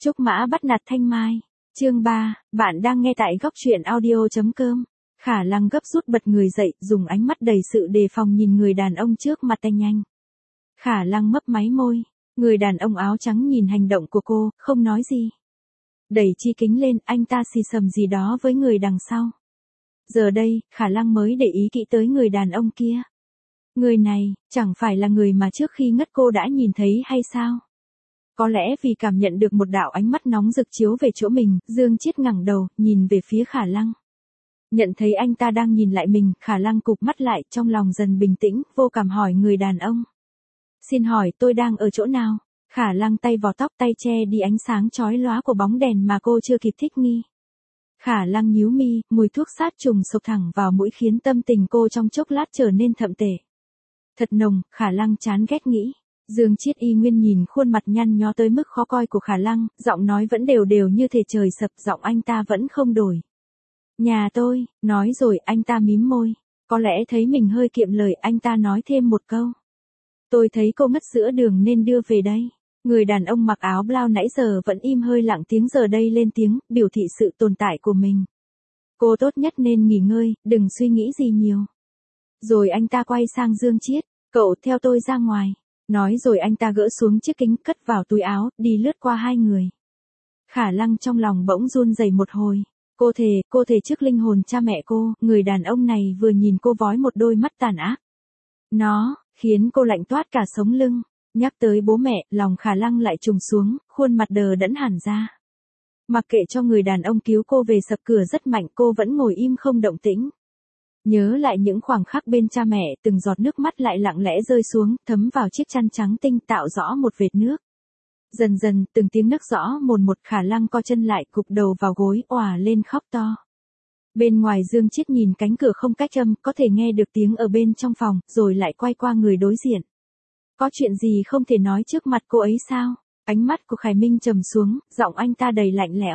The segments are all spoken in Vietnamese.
Trúc Mã bắt nạt Thanh Mai. Chương 3, bạn đang nghe tại góc truyện audio.com. Khả Lăng gấp rút bật người dậy, dùng ánh mắt đầy sự đề phòng nhìn người đàn ông trước mặt tay nhanh. Khả Lăng mấp máy môi, người đàn ông áo trắng nhìn hành động của cô, không nói gì. Đẩy chi kính lên, anh ta xì xầm gì đó với người đằng sau. Giờ đây, Khả Lăng mới để ý kỹ tới người đàn ông kia. Người này, chẳng phải là người mà trước khi ngất cô đã nhìn thấy hay sao? Có lẽ vì cảm nhận được một đạo ánh mắt nóng rực chiếu về chỗ mình, Dương Chiết ngẩng đầu, nhìn về phía Khả Lăng. Nhận thấy anh ta đang nhìn lại mình, Khả Lăng cụp mắt lại, trong lòng dần bình tĩnh, vô cảm hỏi người đàn ông. Xin hỏi tôi đang ở chỗ nào? Khả Lăng tay vò tóc, tay che đi ánh sáng chói lóa của bóng đèn mà cô chưa kịp thích nghi. Khả Lăng nhíu mi, mùi thuốc sát trùng sộc thẳng vào mũi khiến tâm tình cô trong chốc lát trở nên thậm tệ. Thật nồng, Khả Lăng chán ghét nghĩ. Dương Chiết y nguyên nhìn khuôn mặt nhăn nhó tới mức khó coi của Khả Lăng, giọng nói vẫn đều đều như thể trời sập, giọng anh ta vẫn không đổi. Nhà tôi, nói rồi anh ta mím môi. Có lẽ thấy mình hơi kiệm lời, anh ta nói thêm một câu. Tôi thấy cô ngất giữa đường nên đưa về đây. Người đàn ông mặc áo blau nãy giờ vẫn im hơi lặng tiếng giờ đây lên tiếng, biểu thị sự tồn tại của mình. Cô tốt nhất nên nghỉ ngơi, đừng suy nghĩ gì nhiều. Rồi anh ta quay sang Dương Chiết, cậu theo tôi ra ngoài. Nói rồi anh ta gỡ xuống chiếc kính cất vào túi áo, đi lướt qua hai người. Khả Lăng trong lòng bỗng run rẩy một hồi. Cô thề trước linh hồn cha mẹ cô, người đàn ông này vừa nhìn cô vói một đôi mắt tàn ác. Nó, khiến cô lạnh toát cả sống lưng. Nhắc tới bố mẹ, lòng Khả Lăng lại trùng xuống, khuôn mặt đờ đẫn hẳn ra. Mặc kệ cho người đàn ông cứu cô về sập cửa rất mạnh, cô vẫn ngồi im không động tĩnh. Nhớ lại những khoảng khắc bên cha mẹ, từng giọt nước mắt lại lặng lẽ rơi xuống, thấm vào chiếc chăn trắng tinh tạo rõ một vệt nước. Dần dần, từng tiếng nấc rõ mồn một. Khả Lăng co chân lại, gục đầu vào gối, òa lên khóc to. Bên ngoài Dương Chiết nhìn cánh cửa không cách âm, có thể nghe được tiếng ở bên trong phòng, rồi lại quay qua người đối diện. Có chuyện gì không thể nói trước mặt cô ấy sao? Ánh mắt của Khải Minh trầm xuống, giọng anh ta đầy lạnh lẽo.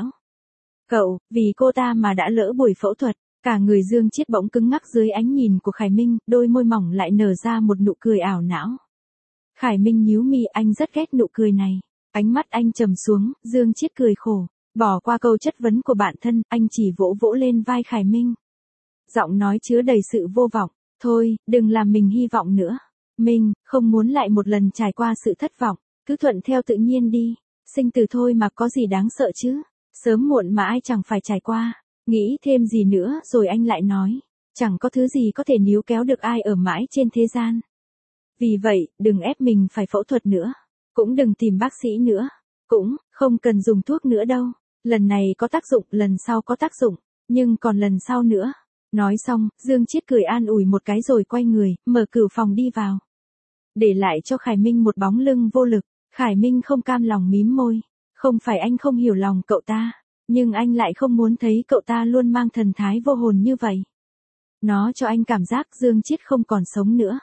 Cậu, vì cô ta mà đã lỡ buổi phẫu thuật. Cả người Dương Chiết bỗng cứng ngắc dưới ánh nhìn của Khải Minh, đôi môi mỏng lại nở ra một nụ cười ảo não. Khải Minh nhíu mi, anh rất ghét nụ cười này. Ánh mắt anh trầm xuống, Dương Chiết cười khổ. Bỏ qua câu chất vấn của bản thân, anh chỉ vỗ vỗ lên vai Khải Minh. Giọng nói chứa đầy sự vô vọng. Thôi, đừng làm mình hy vọng nữa. Mình, không muốn lại một lần trải qua sự thất vọng. Cứ thuận theo tự nhiên đi. Sinh tử thôi mà có gì đáng sợ chứ. Sớm muộn mà ai chẳng phải trải qua. Nghĩ thêm gì nữa rồi anh lại nói. Chẳng có thứ gì có thể níu kéo được ai ở mãi trên thế gian. Vì vậy, đừng ép mình phải phẫu thuật nữa. Cũng đừng tìm bác sĩ nữa. Cũng, không cần dùng thuốc nữa đâu. Lần này có tác dụng, lần sau có tác dụng. Nhưng còn lần sau nữa. Nói xong, Dương Chiết cười an ủi một cái rồi quay người, mở cửa phòng đi vào. Để lại cho Khải Minh một bóng lưng vô lực. Khải Minh không cam lòng mím môi. Không phải anh không hiểu lòng cậu ta. Nhưng anh lại không muốn thấy cậu ta luôn mang thần thái vô hồn như vậy. Nó cho anh cảm giác Dương Chiết không còn sống nữa.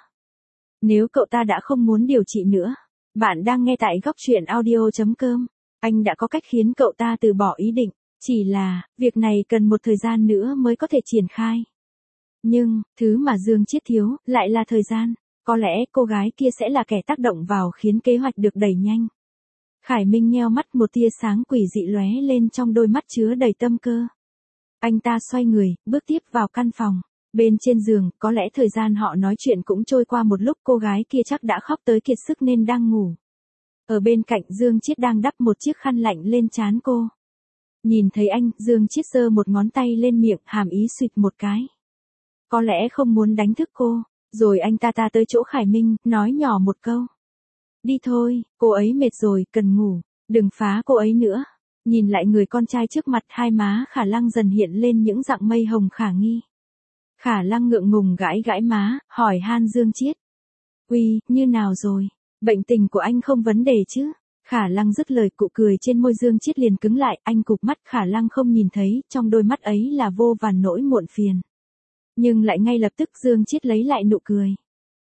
Nếu cậu ta đã không muốn điều trị nữa. Bạn đang nghe tại góc truyện audio.com. Anh đã có cách khiến cậu ta từ bỏ ý định. Chỉ là, việc này cần một thời gian nữa mới có thể triển khai. Nhưng, thứ mà Dương Chiết thiếu, lại là thời gian. Có lẽ cô gái kia sẽ là kẻ tác động vào khiến kế hoạch được đẩy nhanh. Khải Minh nheo mắt, một tia sáng quỷ dị lóe lên trong đôi mắt chứa đầy tâm cơ. Anh ta xoay người, bước tiếp vào căn phòng. Bên trên giường, có lẽ thời gian họ nói chuyện cũng trôi qua một lúc, cô gái kia chắc đã khóc tới kiệt sức nên đang ngủ. Ở bên cạnh Dương Chiết đang đắp một chiếc khăn lạnh lên trán cô. Nhìn thấy anh, Dương Chiết giơ một ngón tay lên miệng, hàm ý suýt một cái. Có lẽ không muốn đánh thức cô. Rồi anh ta tới chỗ Khải Minh, nói nhỏ một câu. Đi thôi, cô ấy mệt rồi, cần ngủ. Đừng phá cô ấy nữa. Nhìn lại người con trai trước mặt, hai má Khả Lăng dần hiện lên những dạng mây hồng khả nghi. Khả Lăng ngượng ngùng gãi gãi má, hỏi han Dương Chiết. Uy, như nào rồi? Bệnh tình của anh không vấn đề chứ? Khả Lăng dứt lời, cụ cười trên môi Dương Chiết liền cứng lại, anh cụp mắt. Khả Lăng không nhìn thấy, trong đôi mắt ấy là vô vàn nỗi muộn phiền. Nhưng lại ngay lập tức Dương Chiết lấy lại nụ cười.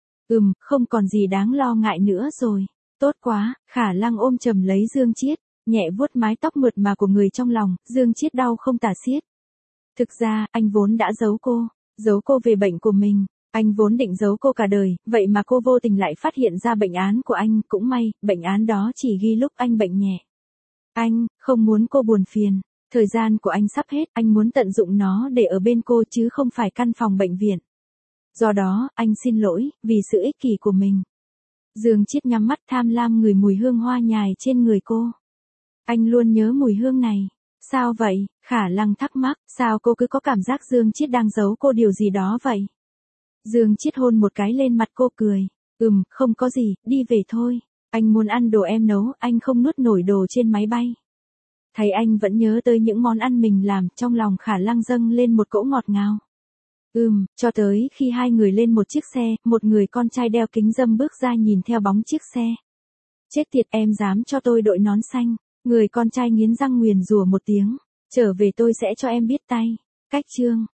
Không còn gì đáng lo ngại nữa rồi. Tốt quá. Khả Lăng ôm chầm lấy Dương Chiết, nhẹ vuốt mái tóc mượt mà của người trong lòng. Dương Chiết đau không tả xiết. Thực ra, anh vốn đã giấu cô về bệnh của mình. Anh vốn định giấu cô cả đời, vậy mà cô vô tình lại phát hiện ra bệnh án của anh. Cũng may, bệnh án đó chỉ ghi lúc anh bệnh nhẹ. Anh, không muốn cô buồn phiền. Thời gian của anh sắp hết, anh muốn tận dụng nó để ở bên cô chứ không phải căn phòng bệnh viện. Do đó, anh xin lỗi, vì sự ích kỷ của mình. Dương Chiết nhắm mắt tham lam ngửi mùi hương hoa nhài trên người cô. Anh luôn nhớ mùi hương này. Sao vậy? Khả Lăng thắc mắc, sao cô cứ có cảm giác Dương Chiết đang giấu cô điều gì đó vậy? Dương Chiết hôn một cái lên mặt cô cười. Không có gì, đi về thôi. Anh muốn ăn đồ em nấu, anh không nuốt nổi đồ trên máy bay. Thấy anh vẫn nhớ tới những món ăn mình làm, trong lòng Khả Lăng dâng lên một cỗ ngọt ngào. Cho tới khi hai người lên một chiếc xe, một người con trai đeo kính râm bước ra nhìn theo bóng chiếc xe. Chết tiệt, em dám cho tôi đội nón xanh. Người con trai nghiến răng nguyền rủa một tiếng. Trở về tôi sẽ cho em biết tay. Cách chương